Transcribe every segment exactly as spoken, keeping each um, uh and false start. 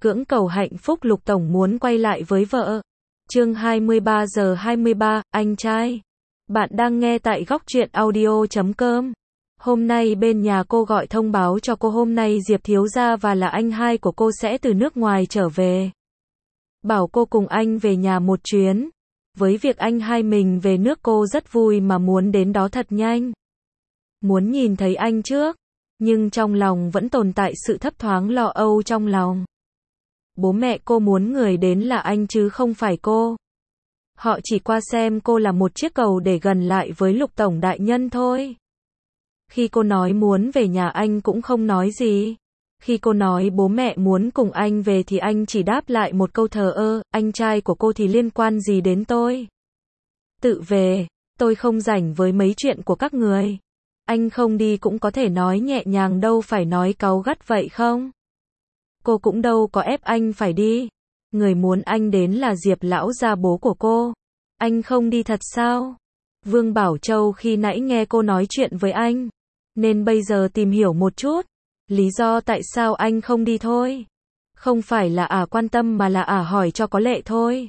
Cưỡng cầu hạnh phúc Lục Tổng muốn quay lại với vợ. Chương hai mươi ba giờ hai mươi ba, anh trai. Bạn đang nghe tại góc truyện audio chấm com. Hôm nay bên nhà cô gọi thông báo cho cô hôm nay Diệp thiếu gia và là anh hai của cô sẽ từ nước ngoài trở về. Bảo cô cùng anh về nhà một chuyến. Với việc anh hai mình về nước cô rất vui mà muốn đến đó thật nhanh. Muốn nhìn thấy anh trước. Nhưng trong lòng vẫn tồn tại sự thấp thoáng lo âu trong lòng. Bố mẹ cô muốn người đến là anh chứ không phải cô. Họ chỉ qua xem cô là một chiếc cầu để gần lại với Lục Tổng đại nhân thôi. Khi cô nói muốn về nhà anh cũng không nói gì. Khi cô nói bố mẹ muốn cùng anh về thì anh chỉ đáp lại một câu thờ ơ, anh trai của cô thì liên quan gì đến tôi. Tự về, tôi không rảnh với mấy chuyện của các người. Anh không đi cũng có thể nói nhẹ nhàng đâu phải nói cáu gắt vậy không? Cô cũng đâu có ép anh phải đi. Người muốn anh đến là Diệp lão gia bố của cô. Anh không đi thật sao? Vương Bảo Châu khi nãy nghe cô nói chuyện với anh, nên bây giờ tìm hiểu một chút. Lý do tại sao anh không đi thôi. Không phải là ả quan tâm mà là ả hỏi cho có lệ thôi.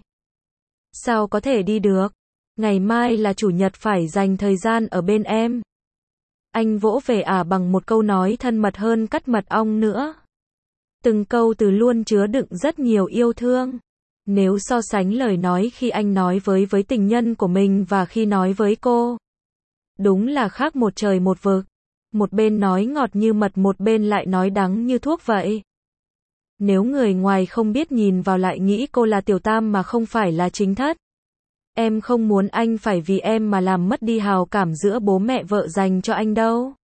Sao có thể đi được? Ngày mai là chủ nhật phải dành thời gian ở bên em. Anh vỗ về ả bằng một câu nói thân mật hơn cắt mật ong nữa. Từng câu từ luôn chứa đựng rất nhiều yêu thương. Nếu so sánh lời nói khi anh nói với với tình nhân của mình và khi nói với cô, đúng là khác một trời một vực. Một bên nói ngọt như mật, một bên lại nói đắng như thuốc vậy. Nếu người ngoài không biết nhìn vào lại nghĩ cô là tiểu tam mà không phải là chính thất. Em không muốn anh phải vì em mà làm mất đi hào cảm giữa bố mẹ vợ dành cho anh đâu.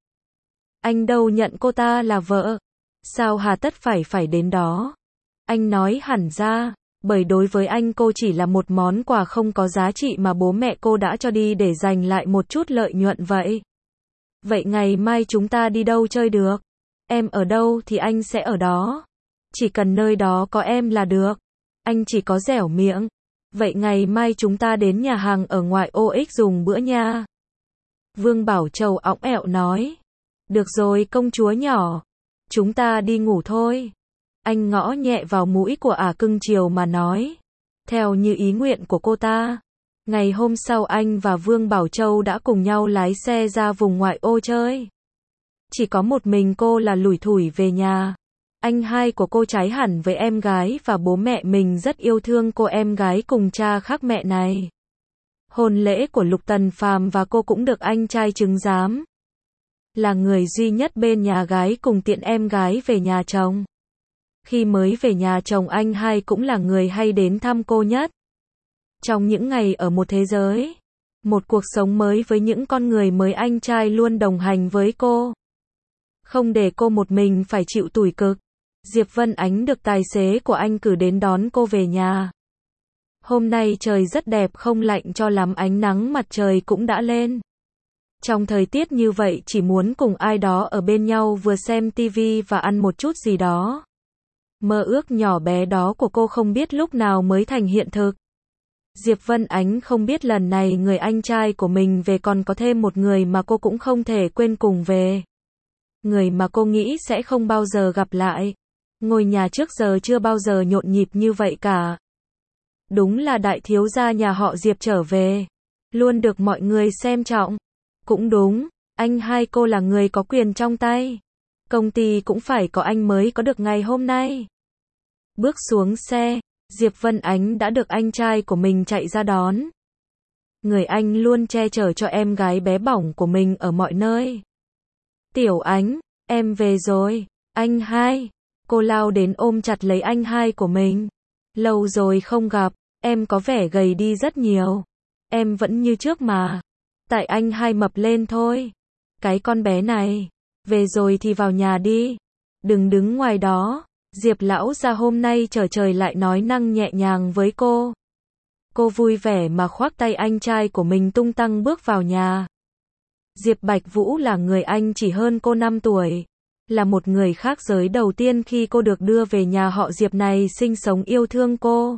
Anh đâu nhận cô ta là vợ. Sao hà tất phải phải đến đó? Anh nói hẳn ra, bởi đối với anh cô chỉ là một món quà không có giá trị mà bố mẹ cô đã cho đi để giành lại một chút lợi nhuận vậy. Vậy ngày mai chúng ta đi đâu chơi được? Em ở đâu thì anh sẽ ở đó. Chỉ cần nơi đó có em là được. Anh chỉ có dẻo miệng. Vậy ngày mai chúng ta đến nhà hàng ở ngoại ô X dùng bữa nha. Vương Bảo Châu õng ẹo nói. Được rồi công chúa nhỏ. Chúng ta đi ngủ thôi. Anh ngõ nhẹ vào mũi của ả cưng chiều mà nói. Theo như ý nguyện của cô ta. Ngày hôm sau anh và Vương Bảo Châu đã cùng nhau lái xe ra vùng ngoại ô chơi. Chỉ có một mình cô là lủi thủi về nhà. Anh hai của cô trái hẳn với em gái và bố mẹ mình rất yêu thương cô em gái cùng cha khác mẹ này. Hôn lễ của Lục Tần Phàm và cô cũng được anh trai chứng giám. Là người duy nhất bên nhà gái cùng tiện em gái về nhà chồng. Khi mới về nhà chồng anh hai cũng là người hay đến thăm cô nhất. Trong những ngày ở một thế giới, một cuộc sống mới với những con người mới anh trai luôn đồng hành với cô. Không để cô một mình phải chịu tủi cực. Diệp Vân Ánh được tài xế của anh cử đến đón cô về nhà. Hôm nay trời rất đẹp không lạnh cho lắm, ánh nắng mặt trời cũng đã lên. Trong thời tiết như vậy chỉ muốn cùng ai đó ở bên nhau vừa xem tivi và ăn một chút gì đó. Mơ ước nhỏ bé đó của cô không biết lúc nào mới thành hiện thực. Diệp Vân Ánh không biết lần này người anh trai của mình về còn có thêm một người mà cô cũng không thể quên cùng về. Người mà cô nghĩ sẽ không bao giờ gặp lại. Ngôi nhà trước giờ chưa bao giờ nhộn nhịp như vậy cả. Đúng là đại thiếu gia nhà họ Diệp trở về. Luôn được mọi người xem trọng. Cũng đúng, anh hai cô là người có quyền trong tay. Công ty cũng phải có anh mới có được ngày hôm nay. Bước xuống xe, Diệp Vân Ánh đã được anh trai của mình chạy ra đón. Người anh luôn che chở cho em gái bé bỏng của mình ở mọi nơi. Tiểu Ánh, em về rồi. Anh hai. Cô lao đến ôm chặt lấy anh hai của mình. Lâu rồi không gặp, em có vẻ gầy đi rất nhiều. Em vẫn như trước mà. Tại anh hai mập lên thôi. Cái con bé này. Về rồi thì vào nhà đi. Đừng đứng ngoài đó. Diệp lão gia hôm nay trở trời lại nói năng nhẹ nhàng với cô. Cô vui vẻ mà khoác tay anh trai của mình tung tăng bước vào nhà. Diệp Bạch Vũ là người anh chỉ hơn cô năm tuổi. Là một người khác giới đầu tiên khi cô được đưa về nhà họ Diệp này sinh sống yêu thương cô.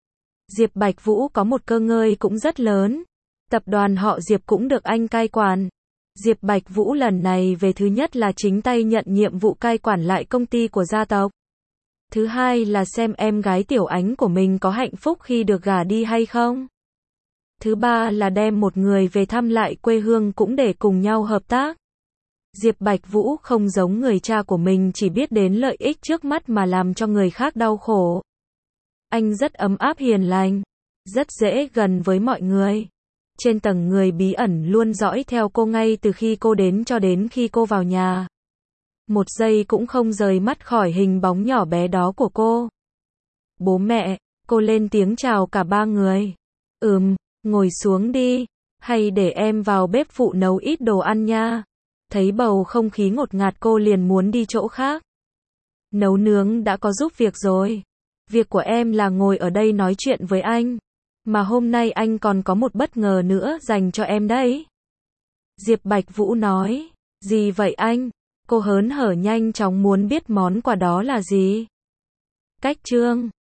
Diệp Bạch Vũ có một cơ ngơi cũng rất lớn. Tập đoàn họ Diệp cũng được anh cai quản. Diệp Bạch Vũ lần này về thứ nhất là chính tay nhận nhiệm vụ cai quản lại công ty của gia tộc. Thứ hai là xem em gái Tiểu Ánh của mình có hạnh phúc khi được gả đi hay không. Thứ ba là đem một người về thăm lại quê hương cũng để cùng nhau hợp tác. Diệp Bạch Vũ không giống người cha của mình chỉ biết đến lợi ích trước mắt mà làm cho người khác đau khổ. Anh rất ấm áp hiền lành, rất dễ gần với mọi người. Trên tầng người bí ẩn luôn dõi theo cô ngay từ khi cô đến cho đến khi cô vào nhà. Một giây cũng không rời mắt khỏi hình bóng nhỏ bé đó của cô. Bố mẹ, cô lên tiếng chào cả ba người. Ừm, ngồi xuống đi, hay để em vào bếp phụ nấu ít đồ ăn nha. Thấy bầu không khí ngột ngạt cô liền muốn đi chỗ khác. Nấu nướng đã có giúp việc rồi. Việc của em là ngồi ở đây nói chuyện với anh. Mà hôm nay anh còn có một bất ngờ nữa dành cho em đấy. Diệp Bạch Vũ nói. Gì vậy anh? Cô hớn hở nhanh chóng muốn biết món quà đó là gì. Cách chương